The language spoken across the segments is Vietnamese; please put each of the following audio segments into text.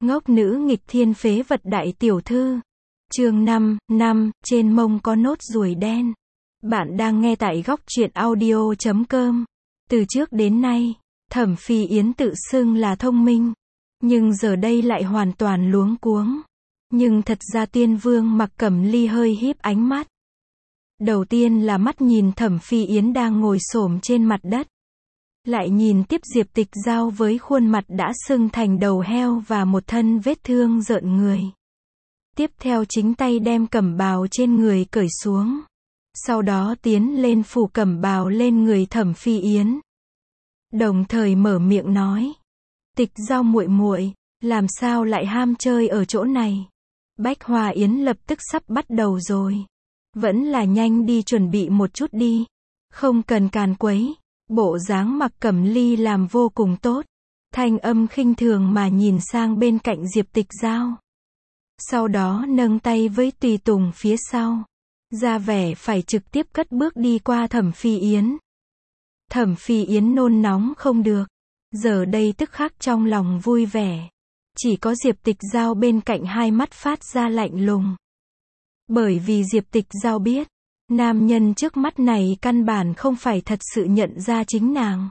Ngốc nữ nghịch thiên phế vật đại tiểu thư. Chương 5, trên mông có nốt ruồi đen. Bạn đang nghe tại góc truyện audio.com. Từ trước đến nay, Thẩm Phi Yến tự xưng là thông minh, nhưng giờ đây lại hoàn toàn luống cuống. Nhưng thật ra Tiên Vương Mặc Cẩm Ly hơi híp ánh mắt. Đầu tiên là mắt nhìn Thẩm Phi Yến đang ngồi xổm trên mặt đất. Lại nhìn tiếp Diệp Tịch Giao với khuôn mặt đã sưng thành đầu heo và một thân vết thương rợn người. Tiếp theo chính tay đem cẩm bào trên người cởi xuống. Sau đó tiến lên phủ cẩm bào lên người Thẩm Phi Yến. Đồng thời mở miệng nói: Tịch Giao muội muội, làm sao lại ham chơi ở chỗ này? Bách Hoa Yến lập tức sắp bắt đầu rồi. Vẫn là nhanh đi chuẩn bị một chút đi. Không cần càn quấy. Bộ dáng Mặc Cẩm Ly làm vô cùng tốt. Thanh âm khinh thường mà nhìn sang bên cạnh Diệp Tịch Giao. Sau đó nâng tay với tùy tùng phía sau. Ra vẻ phải trực tiếp cất bước đi qua Thẩm Phi Yến. Thẩm Phi Yến nôn nóng không được. Giờ đây tức khắc trong lòng vui vẻ. Chỉ có Diệp Tịch Giao bên cạnh hai mắt phát ra lạnh lùng. Bởi vì Diệp Tịch Giao biết, nam nhân trước mắt này căn bản không phải thật sự nhận ra chính nàng.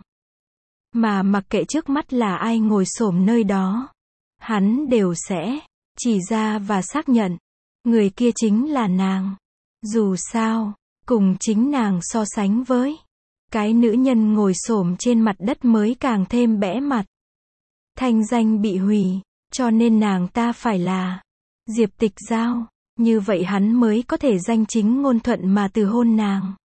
Mà mặc kệ trước mắt là ai ngồi xổm nơi đó, hắn đều sẽ chỉ ra và xác nhận, người kia chính là nàng. Dù sao, cùng chính nàng so sánh với cái nữ nhân ngồi xổm trên mặt đất mới càng thêm bẽ mặt. Thanh danh bị hủy, cho nên nàng ta phải là Diệp Tịch Giao. Như vậy hắn mới có thể danh chính ngôn thuận mà từ hôn nàng.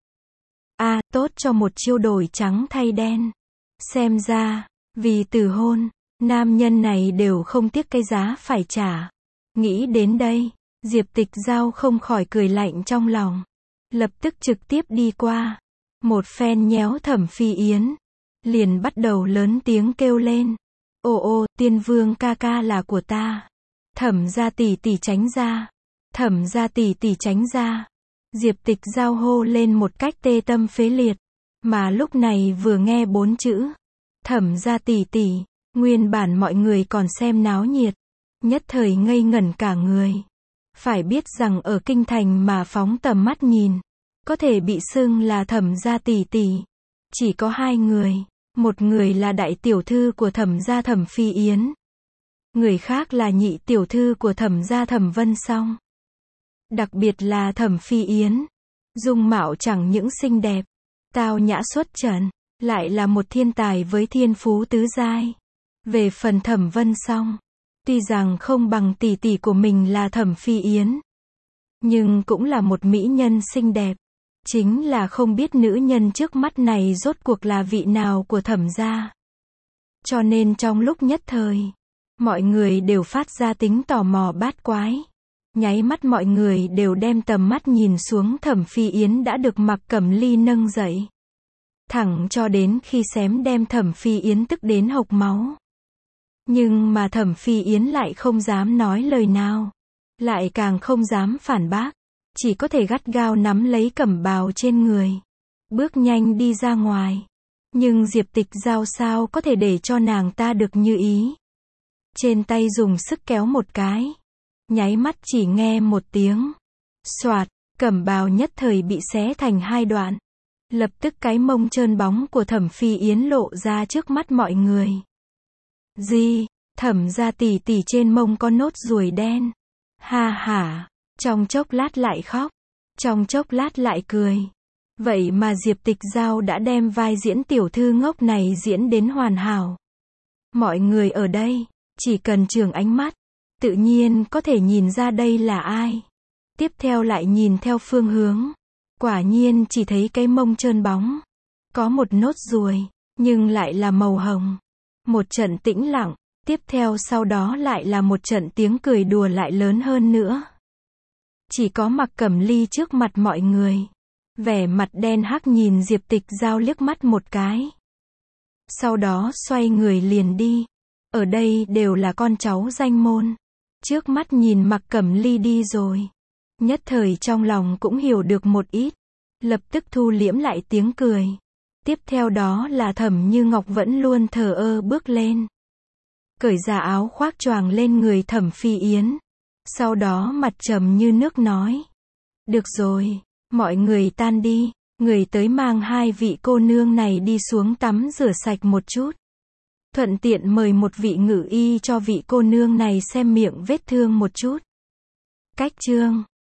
Tốt cho một chiêu đổi trắng thay đen. Xem ra, vì từ hôn, nam nhân này đều không tiếc cái giá phải trả. Nghĩ đến đây, Diệp Tịch Giao không khỏi cười lạnh trong lòng. Lập tức trực tiếp đi qua. Một phen nhéo Thẩm Phi Yến. Liền bắt đầu lớn tiếng kêu lên. Ô, Tiên Vương ca ca là của ta. Thẩm gia tỷ tỷ tránh ra. Thẩm gia tỷ tỷ tránh ra. Diệp Tịch Giao hô lên một cách tê tâm phế liệt. Mà lúc này vừa nghe 4 chữ Thẩm gia tỷ tỷ, nguyên bản mọi người còn xem náo nhiệt, nhất thời ngây ngẩn cả người. Phải biết rằng ở kinh thành mà phóng tầm mắt nhìn, có thể bị xưng là Thẩm gia tỷ tỷ, chỉ có 2 người. Một người là đại tiểu thư của Thẩm gia Thẩm Phi Yến, người khác là nhị tiểu thư của Thẩm gia Thẩm Vân Song. Đặc biệt là Thẩm Phi Yến, dung mạo chẳng những xinh đẹp, tao nhã xuất trần, lại là một thiên tài với thiên phú tứ giai. Về phần Thẩm Vân Song, tuy rằng không bằng tỷ tỷ của mình là Thẩm Phi Yến, nhưng cũng là một mỹ nhân xinh đẹp. Chính là không biết nữ nhân trước mắt này rốt cuộc là vị nào của Thẩm gia. Cho nên trong lúc nhất thời, mọi người đều phát ra tính tò mò bát quái. Nháy mắt mọi người đều đem tầm mắt nhìn xuống Thẩm Phi Yến đã được Mặc Cẩm Ly nâng dậy. Thẳng cho đến khi xém đem Thẩm Phi Yến tức đến hộc máu. Nhưng mà Thẩm Phi Yến lại không dám nói lời nào. Lại càng không dám phản bác. Chỉ có thể gắt gao nắm lấy cẩm bào trên người. Bước nhanh đi ra ngoài. Nhưng Diệp Tịch Giao sao có thể để cho nàng ta được như ý. Trên tay dùng sức kéo một cái. Nháy mắt chỉ nghe một tiếng xoạt, cẩm bào nhất thời bị xé thành 2 đoạn. Lập tức cái mông trơn bóng của Thẩm Phi Yến lộ ra trước mắt mọi người. Gì? Thẩm gia tỷ tỷ trên mông có nốt ruồi đen. Ha hả. Trong chốc lát lại khóc, trong chốc lát lại cười. Vậy mà Diệp Tịch Giao đã đem vai diễn tiểu thư ngốc này diễn đến hoàn hảo. Mọi người ở đây, chỉ cần chưởng ánh mắt, tự nhiên có thể nhìn ra đây là ai. Tiếp theo lại nhìn theo phương hướng. Quả nhiên chỉ thấy cái mông trơn bóng. Có một nốt ruồi, nhưng lại là màu hồng. Một trận tĩnh lặng, tiếp theo sau đó lại là một trận tiếng cười đùa lại lớn hơn nữa. Chỉ có Mặc Cẩm Ly trước mặt mọi người. Vẻ mặt đen hắc nhìn Diệp Tịch Giao liếc mắt một cái. Sau đó xoay người liền đi. Ở đây đều là con cháu danh môn. Trước mắt nhìn Mặc Cẩm Ly đi rồi. Nhất thời trong lòng cũng hiểu được một ít. Lập tức thu liễm lại tiếng cười. Tiếp theo đó là Thẩm Như Ngọc vẫn luôn thờ ơ bước lên. cởi ra áo khoác choàng lên người Thẩm Phi Yến. Sau đó mặt trầm như nước nói. Được rồi, mọi người tan đi, người tới mang hai vị cô nương này đi xuống tắm rửa sạch một chút. Thuận tiện mời một vị ngự y cho vị cô nương này xem miệng vết thương một chút. Cách chương